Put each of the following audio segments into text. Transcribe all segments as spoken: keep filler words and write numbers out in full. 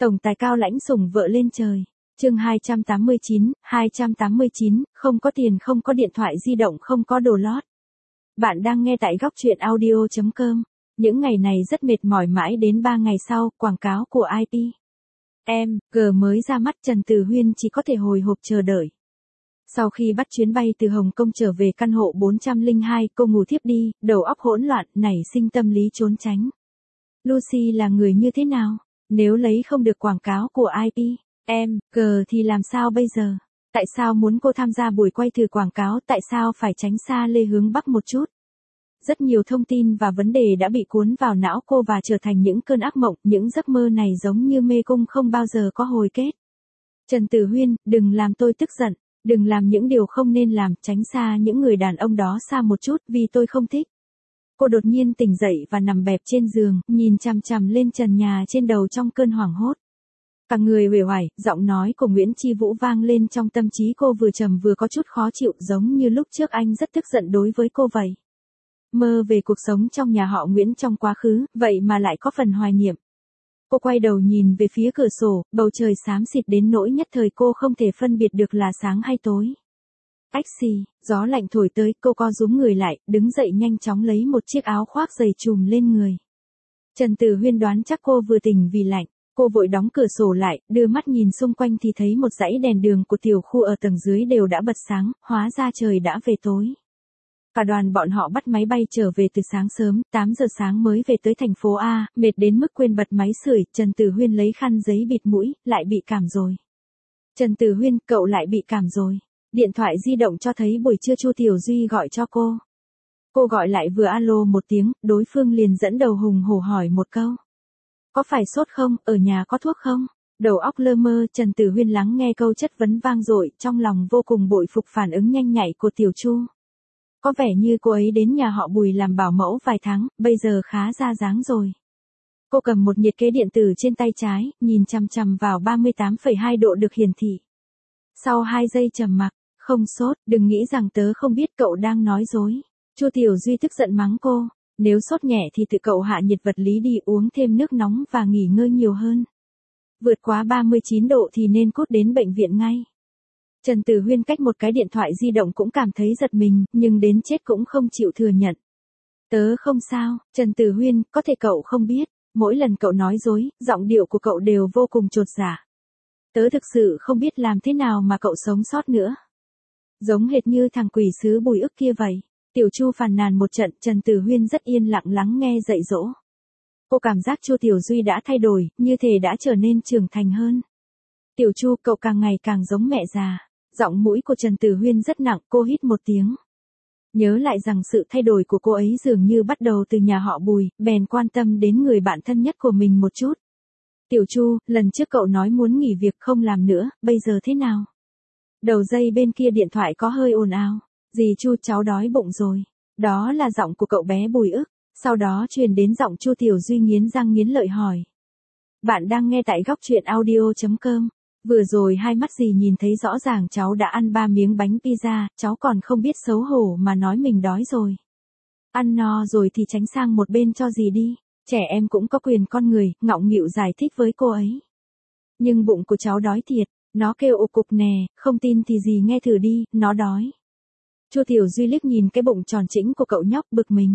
Tổng tài cao lãnh sủng vợ lên trời. Chương hai trăm tám mươi chín, hai trăm tám mươi chín, không có tiền, không có điện thoại di động, không có đồ lót. Bạn đang nghe tại góc truyện audio chấm com. Những ngày này rất mệt mỏi, mãi đến ba ngày sau, quảng cáo của i pê em giê mới ra mắt, Trần Tử Huyên chỉ có thể hồi hộp chờ đợi. Sau khi bắt chuyến bay từ Hồng Kông trở về căn hộ bốn trăm lẻ hai, cô ngủ thiếp đi, đầu óc hỗn loạn, nảy sinh tâm lý trốn tránh. Lucy là người như thế nào? Nếu lấy không được quảng cáo của i pê em giê thì làm sao bây giờ? Tại sao muốn cô tham gia buổi quay thử quảng cáo? Tại sao phải tránh xa Lê Hướng Bắc một chút? Rất nhiều thông tin và vấn đề đã bị cuốn vào não cô và trở thành những cơn ác mộng, những giấc mơ này giống như mê cung không bao giờ có hồi kết. Trần Tử Huyên, đừng làm tôi tức giận, đừng làm những điều không nên làm, tránh xa những người đàn ông đó xa một chút vì tôi không thích. Cô đột nhiên tỉnh dậy và nằm bẹp trên giường, nhìn chằm chằm lên trần nhà trên đầu trong cơn hoảng hốt. Cả người uể oải, giọng nói của Nguyễn Chi Vũ vang lên trong tâm trí cô, vừa trầm vừa có chút khó chịu, giống như lúc trước anh rất tức giận đối với cô vậy. Mơ về cuộc sống trong nhà họ Nguyễn trong quá khứ, vậy mà lại có phần hoài niệm. Cô quay đầu nhìn về phía cửa sổ, bầu trời xám xịt đến nỗi nhất thời cô không thể phân biệt được là sáng hay tối. Ách xì, gió lạnh thổi tới, cô co rúm người lại, đứng dậy nhanh chóng lấy một chiếc áo khoác dày trùm lên người. Trần Tử Huyên đoán chắc cô vừa tỉnh vì lạnh, cô vội đóng cửa sổ lại, đưa mắt nhìn xung quanh thì thấy một dãy đèn đường của tiểu khu ở tầng dưới đều đã bật sáng, hóa ra trời đã về tối. Cả đoàn bọn họ bắt máy bay trở về từ sáng sớm, tám giờ sáng mới về tới thành phố A, mệt đến mức quên bật máy sưởi, Trần Tử Huyên lấy khăn giấy bịt mũi, lại bị cảm rồi. Trần Tử Huyên, cậu lại bị cảm rồi. Điện thoại di động cho thấy buổi trưa Chu Tiểu Duy gọi cho cô. Cô gọi lại vừa alo một tiếng, đối phương liền dẫn đầu hùng hổ hỏi một câu. Có phải sốt không, ở nhà có thuốc không? Đầu óc lơ mơ, Trần Tử Huyên lắng nghe câu chất vấn vang dội, trong lòng vô cùng bội phục phản ứng nhanh nhạy của Tiểu Chu. Có vẻ như cô ấy đến nhà họ Bùi làm bảo mẫu vài tháng, bây giờ khá ra dáng rồi. Cô cầm một nhiệt kế điện tử trên tay trái, nhìn chằm chằm vào ba mươi tám phẩy hai độ được hiển thị. Sau hai giây trầm mặc, không sốt, đừng nghĩ rằng tớ không biết cậu đang nói dối. Chu Tiểu Duy tức giận mắng cô, nếu sốt nhẹ thì tự cậu hạ nhiệt vật lý đi, uống thêm nước nóng và nghỉ ngơi nhiều hơn. Vượt quá ba mươi chín độ thì nên cút đến bệnh viện ngay. Trần Tử Huyên cách một cái điện thoại di động cũng cảm thấy giật mình, nhưng đến chết cũng không chịu thừa nhận. Tớ không sao, Trần Tử Huyên, có thể cậu không biết, mỗi lần cậu nói dối, giọng điệu của cậu đều vô cùng chột dạ. Tớ thực sự không biết làm thế nào mà cậu sống sót nữa. Giống hệt như thằng quỷ sứ Bùi Ức kia vậy. Tiểu Chu phàn nàn một trận, Trần Tử Huyên rất yên lặng lắng nghe dạy dỗ. Cô cảm giác Chu Tiểu Duy đã thay đổi, như thể đã trở nên trưởng thành hơn. Tiểu Chu, cậu càng ngày càng giống mẹ già. Giọng mũi của Trần Tử Huyên rất nặng, cô hít một tiếng. Nhớ lại rằng sự thay đổi của cô ấy dường như bắt đầu từ nhà họ Bùi, bèn quan tâm đến người bạn thân nhất của mình một chút. Tiểu Chu, lần trước cậu nói muốn nghỉ việc không làm nữa, bây giờ thế nào? Đầu dây bên kia điện thoại có hơi ồn ào. Dì Chu, cháu đói bụng rồi. Đó là giọng của cậu bé Bùi Ức. Sau đó truyền đến giọng Chu Tiểu Duy nghiến răng nghiến lợi hỏi. Bạn đang nghe tại góc truyện audio chấm com. Vừa rồi hai mắt dì nhìn thấy rõ ràng cháu đã ăn ba miếng bánh pizza, cháu còn không biết xấu hổ mà nói mình đói rồi. Ăn no rồi thì tránh sang một bên cho dì đi. Trẻ em cũng có quyền con người, ngọng nghịu giải thích với cô ấy. Nhưng bụng của cháu đói thiệt, nó kêu ục cục nè, không tin thì dì nghe thử đi, nó đói. Chu Tiểu Duy liếc nhìn cái bụng tròn trĩnh của cậu nhóc, bực mình.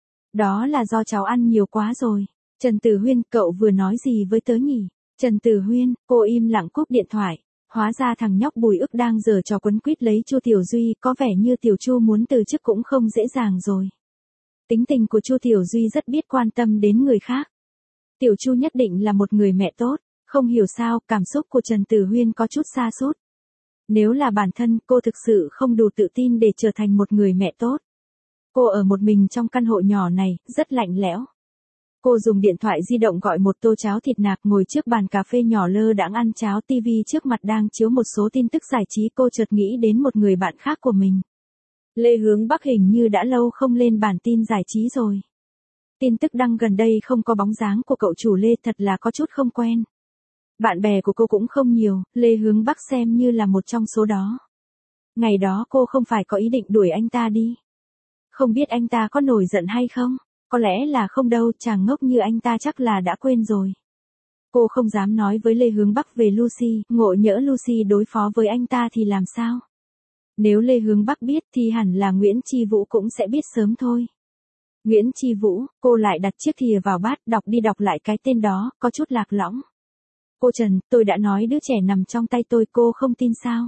Đó là do cháu ăn nhiều quá rồi. Trần Tử Huyên, cậu vừa nói gì với tớ nhỉ? Trần Tử Huyên, cô im lặng cúp điện thoại. Hóa ra thằng nhóc Bùi Ức đang giở trò quấn quýt lấy Chu Tiểu Duy, có vẻ như Tiểu Chu muốn từ chức cũng không dễ dàng rồi. Tính tình của Chu Tiểu Duy rất biết quan tâm đến người khác. Tiểu Chu nhất định là một người mẹ tốt, không hiểu sao, cảm xúc của Trần Tử Huyên có chút sa sút. Nếu là bản thân, cô thực sự không đủ tự tin để trở thành một người mẹ tốt. Cô ở một mình trong căn hộ nhỏ này, rất lạnh lẽo. Cô dùng điện thoại di động gọi một tô cháo thịt nạc, ngồi trước bàn cà phê nhỏ lơ đãng ăn cháo, tivi trước mặt đang chiếu một số tin tức giải trí, cô chợt nghĩ đến một người bạn khác của mình. Lê Hướng Bắc hình như đã lâu không lên bản tin giải trí rồi. Tin tức đăng gần đây không có bóng dáng của cậu chủ Lê, thật là có chút không quen. Bạn bè của cô cũng không nhiều, Lê Hướng Bắc xem như là một trong số đó. Ngày đó cô không phải có ý định đuổi anh ta đi. Không biết anh ta có nổi giận hay không? Có lẽ là không đâu, chàng ngốc như anh ta chắc là đã quên rồi. Cô không dám nói với Lê Hướng Bắc về Lucy, ngộ nhỡ Lucy đối phó với anh ta thì làm sao? Nếu Lê Hướng Bắc biết thì hẳn là Nguyễn Chi Vũ cũng sẽ biết sớm thôi. Nguyễn Chi Vũ, cô lại đặt chiếc thìa vào bát, đọc đi đọc lại cái tên đó, có chút lạc lõng. Cô Trần, tôi đã nói đứa trẻ nằm trong tay tôi, cô không tin sao?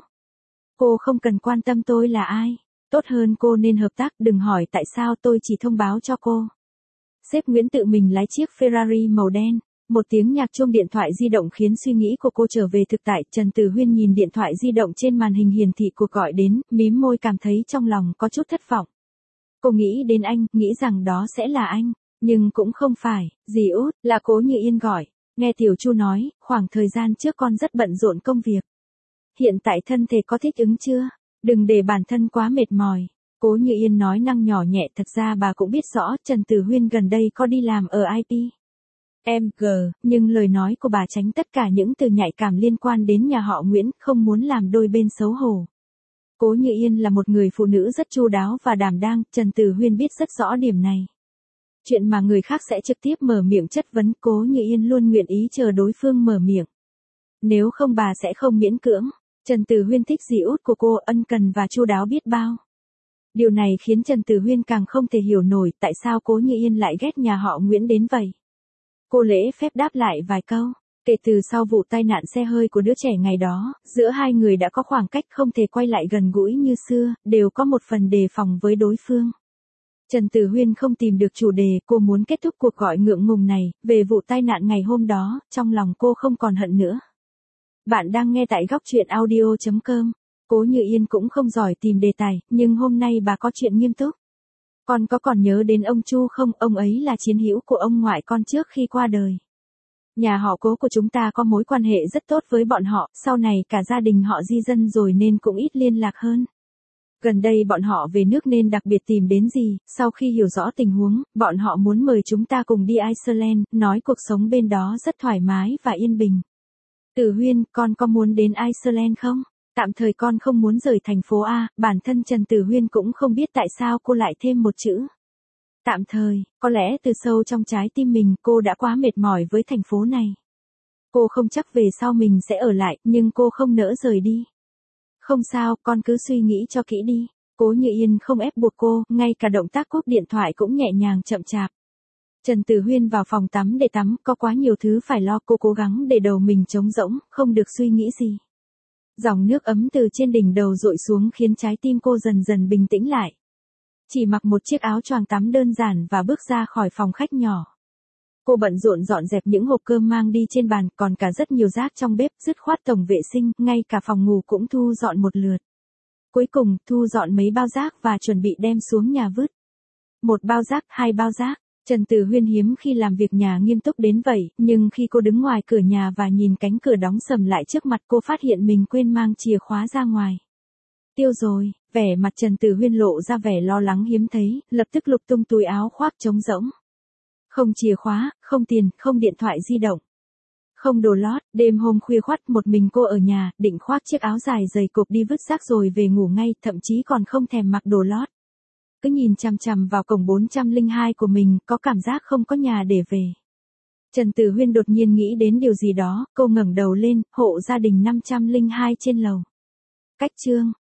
Cô không cần quan tâm tôi là ai. Tốt hơn cô nên hợp tác, đừng hỏi tại sao, tôi chỉ thông báo cho cô. Sếp Nguyễn tự mình lái chiếc Ferrari màu đen. Một tiếng nhạc chuông điện thoại di động khiến suy nghĩ của cô trở về thực tại. Trần Tử Huyên nhìn điện thoại di động trên màn hình hiển thị cuộc gọi đến, mím môi cảm thấy trong lòng có chút thất vọng. Cô nghĩ đến anh, nghĩ rằng đó sẽ là anh, nhưng cũng không phải, dì Út, là Cố Như Yên gọi. Nghe Tiểu Chu nói, khoảng thời gian trước con rất bận rộn công việc. Hiện tại thân thể có thích ứng chưa? Đừng để bản thân quá mệt mỏi. Cố Như Yên nói năng nhỏ nhẹ, thật ra bà cũng biết rõ Trần Tử Huyên gần đây có đi làm ở i pê. em giê, nhưng lời nói của bà tránh tất cả những từ nhạy cảm liên quan đến nhà họ Nguyễn, không muốn làm đôi bên xấu hổ. Cố Như Yên là một người phụ nữ rất chu đáo và đảm đang, Trần Tử Huyên biết rất rõ điểm này. Chuyện mà người khác sẽ trực tiếp mở miệng chất vấn, Cố Như Yên luôn nguyện ý chờ đối phương mở miệng. Nếu không bà sẽ không miễn cưỡng. Trần Tử Huyên thích dì Út của cô, ân cần và chu đáo biết bao. Điều này khiến Trần Tử Huyên càng không thể hiểu nổi tại sao Cố Như Yên lại ghét nhà họ Nguyễn đến vậy. Cô lễ phép đáp lại vài câu. Kể từ sau vụ tai nạn xe hơi của đứa trẻ ngày đó, giữa hai người đã có khoảng cách không thể quay lại gần gũi như xưa, đều có một phần đề phòng với đối phương. Trần Tử Huyên không tìm được chủ đề, cô muốn kết thúc cuộc gọi ngượng ngùng này, về vụ tai nạn ngày hôm đó, trong lòng cô không còn hận nữa. Bạn đang nghe tại góc truyện audio chấm com. Cố Như Yên cũng không giỏi tìm đề tài, nhưng hôm nay bà có chuyện nghiêm túc. Con có còn nhớ đến ông Chu không? Ông ấy là chiến hữu của ông ngoại con trước khi qua đời. Nhà họ Cố của chúng ta có mối quan hệ rất tốt với bọn họ, sau này cả gia đình họ di dân rồi nên cũng ít liên lạc hơn. Gần đây bọn họ về nước nên đặc biệt tìm đến dì, sau khi hiểu rõ tình huống, bọn họ muốn mời chúng ta cùng đi Iceland, nói cuộc sống bên đó rất thoải mái và yên bình. Tử Huyên, con có muốn đến Iceland không? Tạm thời con không muốn rời thành phố A, bản thân Trần Tử Huyên cũng không biết tại sao cô lại thêm một chữ. Tạm thời, có lẽ từ sâu trong trái tim mình cô đã quá mệt mỏi với thành phố này. Cô không chắc về sau mình sẽ ở lại, nhưng cô không nỡ rời đi. Không sao, con cứ suy nghĩ cho kỹ đi. Cố Như Yên không ép buộc cô, ngay cả động tác cúp điện thoại cũng nhẹ nhàng chậm chạp. Trần Tử Huyên vào phòng tắm để tắm, có quá nhiều thứ phải lo, cô cố gắng để đầu mình trống rỗng, không được suy nghĩ gì. Dòng nước ấm từ trên đỉnh đầu dội xuống khiến trái tim cô dần dần bình tĩnh lại. Chỉ mặc một chiếc áo choàng tắm đơn giản và bước ra khỏi phòng khách nhỏ. Cô bận rộn dọn dẹp những hộp cơm mang đi trên bàn, còn cả rất nhiều rác trong bếp, dứt khoát tổng vệ sinh, ngay cả phòng ngủ cũng thu dọn một lượt. Cuối cùng, thu dọn mấy bao rác và chuẩn bị đem xuống nhà vứt. Một bao rác, hai bao rác. Trần Tử Huyên hiếm khi làm việc nhà nghiêm túc đến vậy, nhưng khi cô đứng ngoài cửa nhà và nhìn cánh cửa đóng sầm lại trước mặt, cô phát hiện mình quên mang chìa khóa ra ngoài. Tiêu rồi, vẻ mặt Trần Tử Huyên lộ ra vẻ lo lắng hiếm thấy, lập tức lục tung túi áo khoác trống rỗng. Không chìa khóa, không tiền, không điện thoại di động. Không đồ lót, đêm hôm khuya khoắt một mình cô ở nhà, định khoác chiếc áo dài dày cộp đi vứt rác rồi về ngủ ngay, thậm chí còn không thèm mặc đồ lót. Cứ nhìn chằm chằm vào cổng bốn trăm lẻ hai của mình, có cảm giác không có nhà để về. Trần Tử Huyên đột nhiên nghĩ đến điều gì đó, cô ngẩng đầu lên, hộ gia đình năm trăm lẻ hai trên lầu. Cách chương,